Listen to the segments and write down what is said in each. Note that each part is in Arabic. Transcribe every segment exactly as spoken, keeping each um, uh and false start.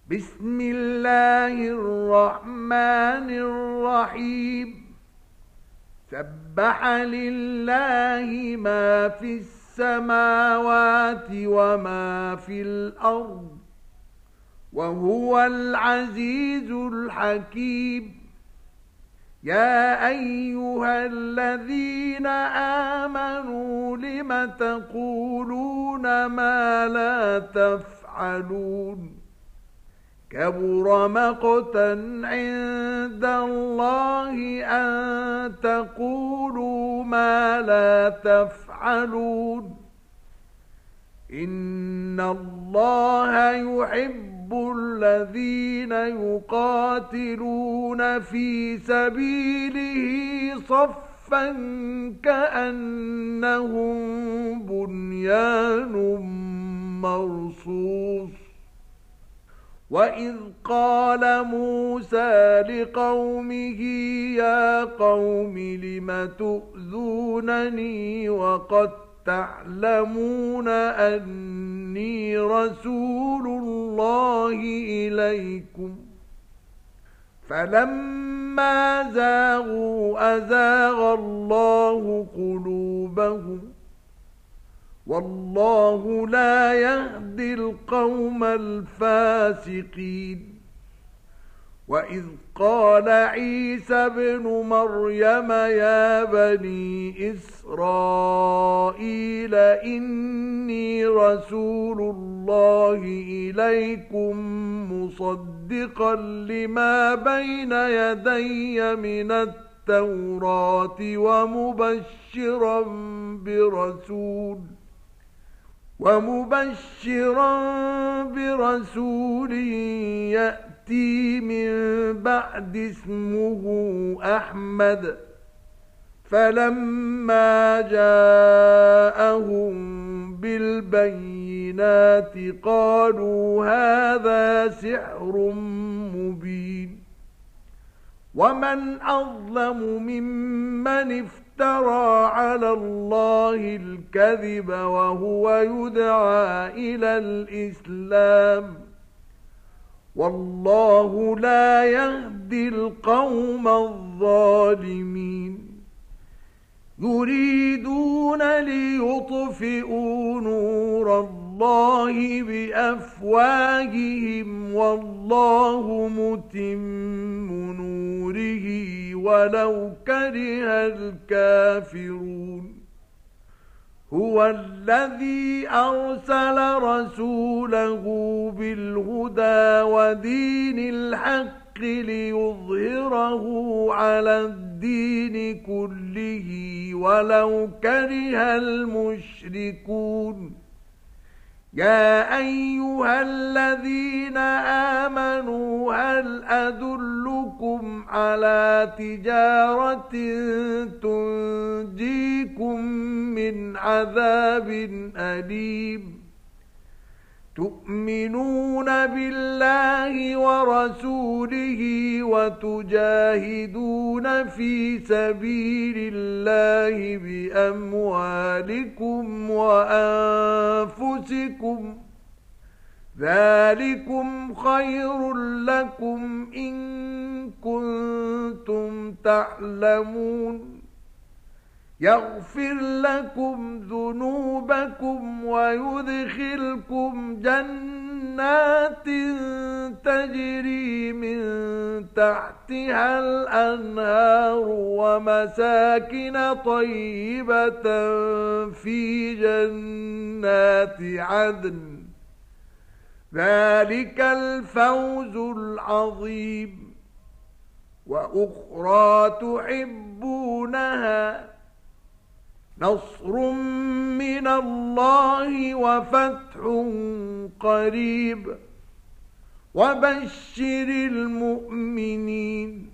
بسم الله الرحمن الرحيم سبح لله ما في السماوات وما في الأرض وهو العزيز الحكيم. يا أيها الذين آمنوا لم تقولون ما لا تفعلون؟ كبر مقتا عند الله أن تقولوا ما لا تفعلون. إن الله يحب الذين يقاتلون في سبيله صفا كأنهم بنيان مرصوص. وإذ قال موسى لقومه يا قوم لم تؤذونني وقد تعلمون أني رسول الله إليكم؟ فلما زاغوا أزاغ الله قلوبهم والله لا يهدي القوم الفاسقين. وإذ قال عيسى ابن مريم يا بني إسرائيل إني رسول الله إليكم مصدقا لما بين يدي من التوراة ومبشرا برسول ومبشرا برسول يأتي من بعد اسمه أحمد. فلما جاءهم بالبينات قالوا هذا سحر مبين. ومن أظلم ممن افترى افترى على الله الكذب وهو يدعى إلى الإسلام والله لا يهدي القوم الظالمين. يريدون ليطفئوا نور الله بأفواههم والله متم نوره ولو كره الكافرون. هو الذي أرسل رسوله بالهدى ودين الحق ليظهره على الدين كله ولو كره المشركون. يا أيها الذين آمنوا هل أدلكم على تجارة تنجيكم من عذاب أليم؟ تؤمنون بالله ورسوله وتجاهدون في سبيل الله بأموالكم وأنفسكم ذلكم خير لكم إن كنتم تعلمون. يغفر لكم ذنوبكم ويدخلكم جنات تجري من تحتها الأنهار ومساكن طيبة في جنات عدن ذلك الفوز العظيم. وأخرى تحبونها نصر من الله وفتح قريب وبشر المؤمنين.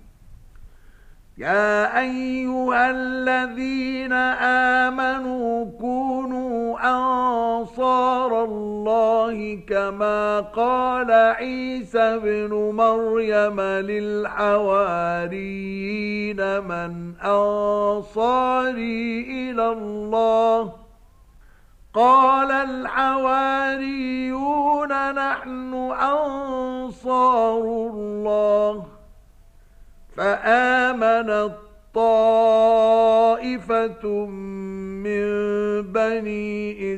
يا أيها الذين آمنوا كونوا أنصار الله كما قال عيسى ابن مريم للحواريين من أنصاري إلى الله قال الحواريون نحن أنصار الله فآمنت طائفة من بني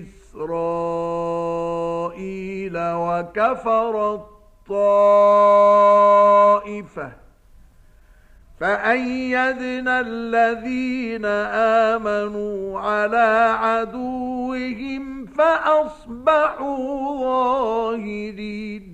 إسرائيل وكفرت طائفة فأيدنا الذين آمنوا على عدوهم فأصبحوا ظاهرين